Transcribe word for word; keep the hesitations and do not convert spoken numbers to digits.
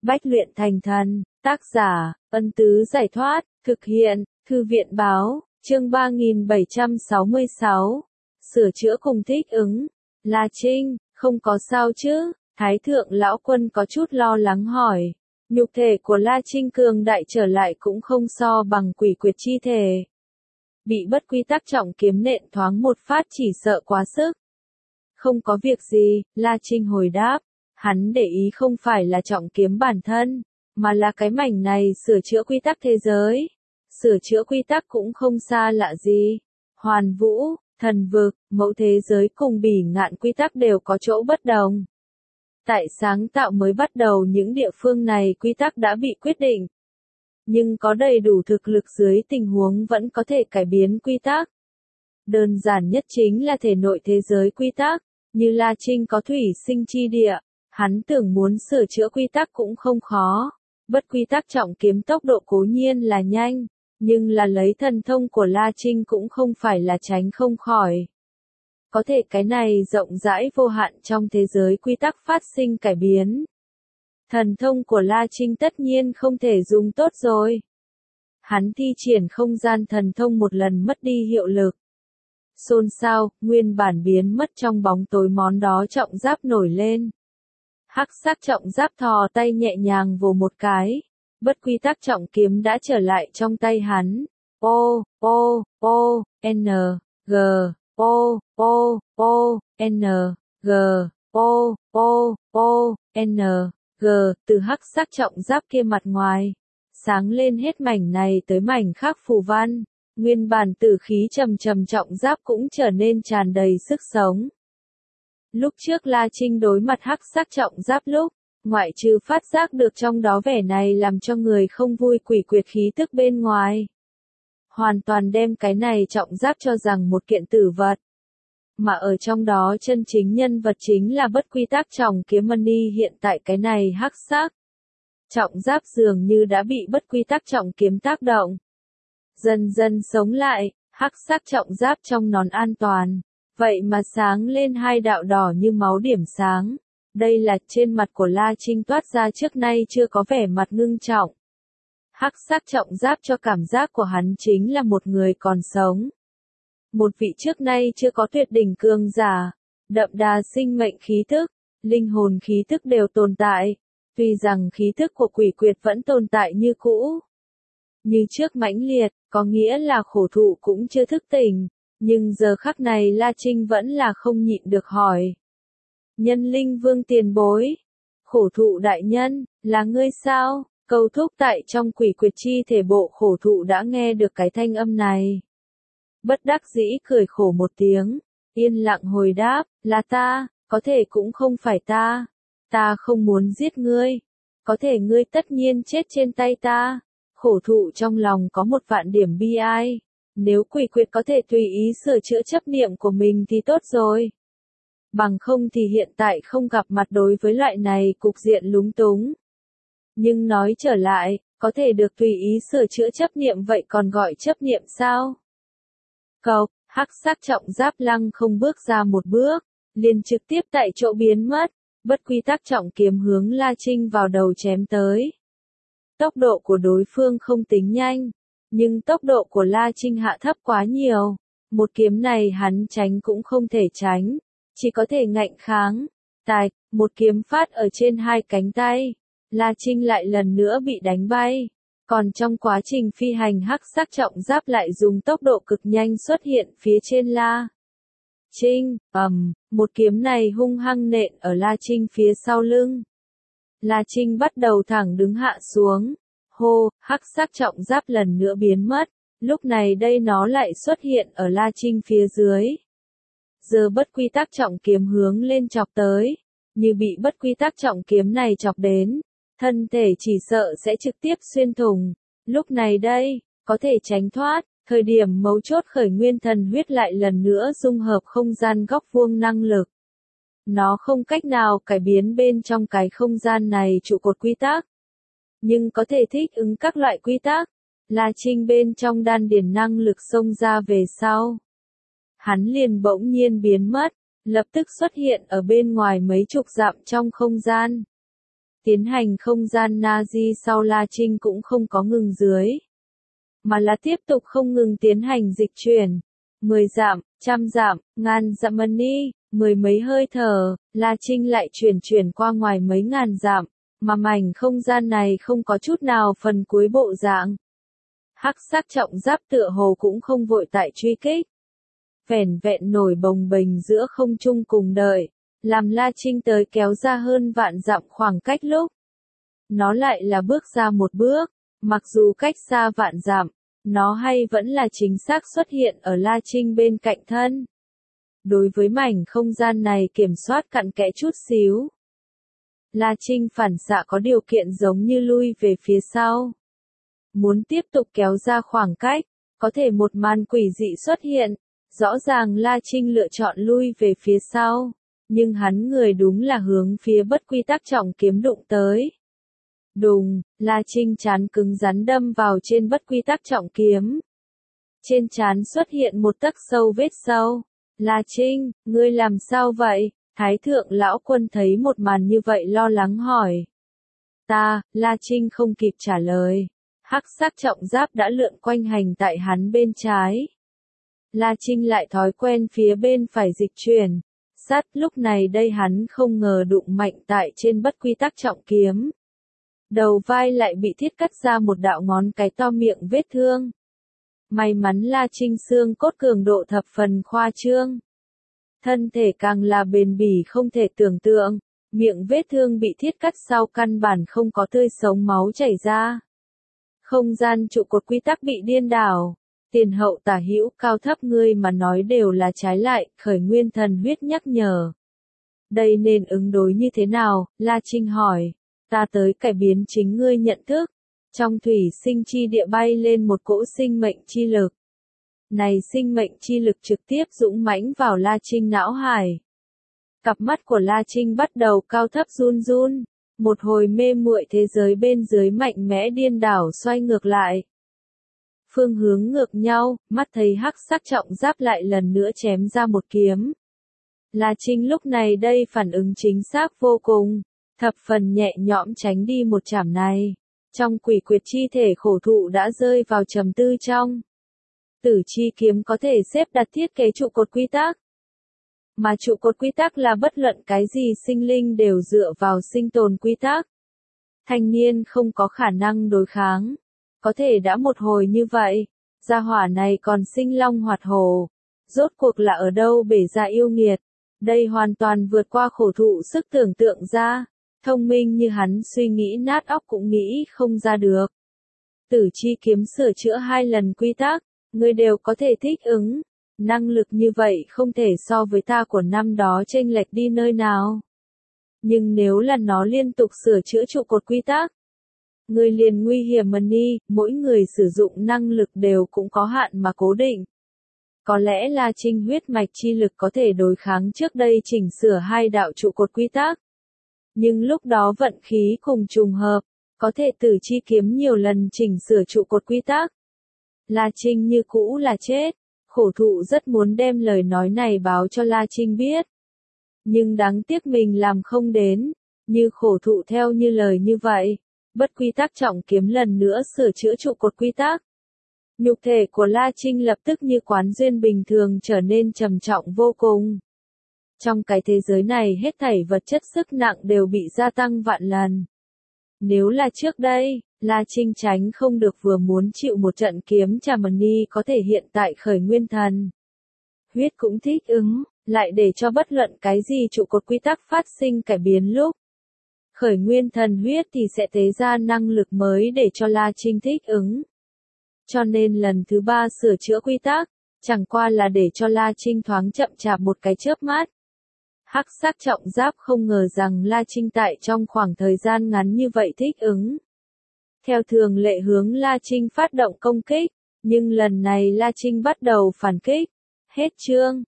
Bách luyện thành thần, tác giả, Ân Tứ Giải Thoát, thực hiện, Thư viện Báo, chương ba nghìn bảy trăm sáu mươi sáu. Sửa chữa cùng thích ứng. La Trinh, không có sao chứ? Thái thượng lão quân có chút lo lắng hỏi. Nhục thể của La Trinh cường đại trở lại cũng không so bằng quỷ quyệt chi thể. Bị bất quy tắc trọng kiếm nện thoáng một phát chỉ sợ quá sức. Không có việc gì, La Trinh hồi đáp. Hắn để ý không phải là trọng kiếm bản thân, mà là cái mảnh này sửa chữa quy tắc thế giới. Sửa chữa quy tắc cũng không xa lạ gì. Hoàn vũ, thần vực, mẫu thế giới cùng bỉ ngạn quy tắc đều có chỗ bất đồng. Tại sáng tạo mới bắt đầu những địa phương này quy tắc đã bị quyết định. Nhưng có đầy đủ thực lực dưới tình huống vẫn có thể cải biến quy tắc. Đơn giản nhất chính là thể nội thế giới quy tắc, như La Trinh có thủy sinh chi địa. Hắn tưởng muốn sửa chữa quy tắc cũng không khó. Bất quy tắc trọng kiếm tốc độ cố nhiên là nhanh, nhưng là lấy thần thông của La Trinh cũng không phải là tránh không khỏi. Có thể cái này rộng rãi vô hạn trong thế giới quy tắc phát sinh cải biến. Thần thông của La Trinh tất nhiên không thể dùng tốt rồi. Hắn thi triển không gian thần thông một lần mất đi hiệu lực. Xôn xao, nguyên bản biến mất trong bóng tối món đó trọng giáp nổi lên. Hắc sắc trọng giáp thò tay nhẹ nhàng vồ một cái. Bất quy tắc trọng kiếm đã trở lại trong tay hắn. O, O, O, N, G, O, O, O, N, G, O, O, O, N, G, từ hắc sắc trọng giáp kia mặt ngoài. Sáng lên hết mảnh này tới mảnh khác phù văn. Nguyên bản tử khí trầm trầm trọng giáp cũng trở nên tràn đầy sức sống. Lúc trước La Trinh đối mặt hắc sắc trọng giáp lúc, ngoại trừ phát giác được trong đó vẻ này làm cho người không vui quỷ quyệt khí tức bên ngoài. Hoàn toàn đem cái này trọng giáp cho rằng một kiện tử vật. Mà ở trong đó chân chính nhân vật chính là bất quy tắc trọng kiếm Mani hiện tại cái này hắc sắc. Trọng giáp dường như đã bị bất quy tắc trọng kiếm tác động. Dần dần sống lại, hắc sắc trọng giáp trong nón an toàn. Vậy mà sáng lên hai đạo đỏ như máu điểm sáng. Đây là trên mặt của La Trinh toát ra trước nay chưa có vẻ mặt ngưng trọng. Hắc sắc trọng giáp cho cảm giác của hắn chính là một người còn sống. Một vị trước nay chưa có tuyệt đỉnh cường giả, đậm đà sinh mệnh khí tức, linh hồn khí tức đều tồn tại. Tuy rằng khí tức của quỷ quyệt vẫn tồn tại như cũ. Như trước mãnh liệt, có nghĩa là khổ thụ cũng chưa thức tỉnh. Nhưng giờ khắc này La Trinh vẫn là không nhịn được hỏi. Nhân linh vương tiền bối. Khổ thụ đại nhân, là ngươi sao? Câu thúc tại trong quỷ quyệt chi thể bộ khổ thụ đã nghe được cái thanh âm này. Bất đắc dĩ cười khổ một tiếng. Yên lặng hồi đáp, là ta, có thể cũng không phải ta. Ta không muốn giết ngươi. Có thể ngươi tất nhiên chết trên tay ta. Khổ thụ trong lòng có một vạn điểm bi ai. Nếu quỷ quyệt có thể tùy ý sửa chữa chấp niệm của mình thì tốt rồi. Bằng không thì hiện tại không gặp mặt đối với loại này cục diện lúng túng. Nhưng nói trở lại, có thể được tùy ý sửa chữa chấp niệm vậy còn gọi chấp niệm sao? Cộc, hắc sắc trọng giáp lăng không bước ra một bước, liền trực tiếp tại chỗ biến mất, bất quy tắc trọng kiếm hướng La Trinh vào đầu chém tới. Tốc độ của đối phương không tính nhanh. Nhưng tốc độ của La Trinh hạ thấp quá nhiều. Một kiếm này hắn tránh cũng không thể tránh. Chỉ có thể ngạnh kháng. Tạch, một kiếm phát ở trên hai cánh tay. La Trinh lại lần nữa bị đánh bay. Còn trong quá trình phi hành hắc sắc trọng giáp lại dùng tốc độ cực nhanh xuất hiện phía trên La Trinh. Ầm, một kiếm này hung hăng nện ở La Trinh phía sau lưng. La Trinh bắt đầu thẳng đứng hạ xuống. Hô, hắc sắc trọng giáp lần nữa biến mất, lúc này đây nó lại xuất hiện ở La Trinh phía dưới. Giờ bất quy tắc trọng kiếm hướng lên chọc tới, như bị bất quy tắc trọng kiếm này chọc đến, thân thể chỉ sợ sẽ trực tiếp xuyên thủng. Lúc này đây, có thể tránh thoát, thời điểm mấu chốt khởi nguyên thần huyết lại lần nữa dung hợp không gian góc vuông năng lực. Nó không cách nào cải biến bên trong cái không gian này trụ cột quy tắc. Nhưng có thể thích ứng các loại quy tắc. La Trinh bên trong đan điền năng lực xông ra về sau. Hắn liền bỗng nhiên biến mất, lập tức xuất hiện ở bên ngoài mấy chục dặm trong không gian. Tiến hành không gian Nazi sau La Trinh cũng không có ngừng dưới, mà là tiếp tục không ngừng tiến hành dịch chuyển. Mười dặm, trăm dặm, ngàn dặm ni, mười mấy hơi thở, La Trinh lại chuyển chuyển qua ngoài mấy ngàn dặm, mà mảnh không gian này không có chút nào phần cuối bộ dạng. Hắc sắc trọng giáp tựa hồ cũng không vội tại truy kích. Vẻn vẹn nổi bồng bềnh giữa không trung cùng đợi, làm La Trinh tới kéo ra hơn vạn dặm khoảng cách lúc. Nó lại là bước ra một bước, mặc dù cách xa vạn dặm, nó hay vẫn là chính xác xuất hiện ở La Trinh bên cạnh thân. Đối với mảnh không gian này kiểm soát cặn kẽ chút xíu. La Trinh phản xạ có điều kiện giống như lui về phía sau. Muốn tiếp tục kéo ra khoảng cách, có thể một màn quỷ dị xuất hiện. Rõ ràng La Trinh lựa chọn lui về phía sau, nhưng hắn người đúng là hướng phía bất quy tắc trọng kiếm đụng tới. Đùng, La Trinh trán cứng rắn đâm vào trên bất quy tắc trọng kiếm. Trên trán xuất hiện một tấc sâu vết sâu. La Trinh, ngươi làm sao vậy? Thái thượng lão quân thấy một màn như vậy lo lắng hỏi. Ta, La Trinh không kịp trả lời. Hắc sắc trọng giáp đã lượn quanh hành tại hắn bên trái. La Trinh lại thói quen phía bên phải dịch chuyển. Sát lúc này đây hắn không ngờ đụng mạnh tại trên bất quy tắc trọng kiếm. Đầu vai lại bị thiết cắt ra một đạo ngón cái to miệng vết thương. May mắn La Trinh xương cốt cường độ thập phần khoa trương. Thân thể càng là bền bỉ không thể tưởng tượng, miệng vết thương bị thiết cắt sau căn bản không có tươi sống máu chảy ra. Không gian trụ cột quy tắc bị điên đảo, tiền hậu tả hữu cao thấp ngươi mà nói đều là trái lại, khởi nguyên thần huyết nhắc nhở. Đây nên ứng đối như thế nào, La Trinh hỏi, ta tới cải biến chính ngươi nhận thức. Trong thủy sinh chi địa bay lên một cỗ sinh mệnh chi lực. Này sinh mệnh chi lực trực tiếp dũng mãnh vào La Trinh não hải. Cặp mắt của La Trinh bắt đầu cao thấp run run, một hồi mê muội thế giới bên dưới mạnh mẽ điên đảo xoay ngược lại. Phương hướng ngược nhau, mắt thấy hắc sắc trọng giáp lại lần nữa chém ra một kiếm. La Trinh lúc này đây phản ứng chính xác vô cùng, thập phần nhẹ nhõm tránh đi một chảm này. Trong quỷ quyệt chi thể khổ thụ đã rơi vào trầm tư trong. Tử chi kiếm có thể xếp đặt thiết kế trụ cột quy tắc. Mà trụ cột quy tắc là bất luận cái gì sinh linh đều dựa vào sinh tồn quy tắc. Thanh niên không có khả năng đối kháng. Có thể đã một hồi như vậy, gia hỏa này còn sinh long hoạt hổ. Rốt cuộc là ở đâu bể ra yêu nghiệt. Đây hoàn toàn vượt qua khổ thụ sức tưởng tượng ra. Thông minh như hắn suy nghĩ nát óc cũng nghĩ không ra được. Tử chi kiếm sửa chữa hai lần quy tắc, ngươi đều có thể thích ứng. Năng lực như vậy không thể so với ta của năm đó chênh lệch đi nơi nào. Nhưng nếu là nó liên tục sửa chữa trụ cột quy tắc, ngươi liền nguy hiểm mà ni, mỗi người sử dụng năng lực đều cũng có hạn mà cố định. Có lẽ là Trinh huyết mạch chi lực có thể đối kháng trước đây chỉnh sửa hai đạo trụ cột quy tắc. Nhưng lúc đó vận khí cùng trùng hợp, có thể tử chi kiếm nhiều lần chỉnh sửa trụ cột quy tắc. La Trinh như cũ là chết, khổ thụ rất muốn đem lời nói này báo cho La Trinh biết. Nhưng đáng tiếc mình làm không đến, như khổ thụ theo như lời như vậy, bất quy tắc trọng kiếm lần nữa sửa chữa trụ cột quy tắc. Nhục thể của La Trinh lập tức như quán duyên bình thường trở nên trầm trọng vô cùng. Trong cái thế giới này hết thảy vật chất sức nặng đều bị gia tăng vạn lần. Nếu là trước đây, La Trinh tránh không được vừa muốn chịu một trận kiếm chà mà ni có thể hiện tại khởi nguyên thần. Huyết cũng thích ứng, lại để cho bất luận cái gì trụ cột quy tắc phát sinh cải biến lúc. Khởi nguyên thần huyết thì sẽ tế ra năng lực mới để cho La Trinh thích ứng. Cho nên lần thứ ba sửa chữa quy tắc, chẳng qua là để cho La Trinh thoáng chậm chạp một cái chớp mắt. Hắc sắc trọng giáp không ngờ rằng La Trinh tại trong khoảng thời gian ngắn như vậy thích ứng. Theo thường lệ hướng La Trinh phát động công kích, nhưng lần này La Trinh bắt đầu phản kích. Hết chương.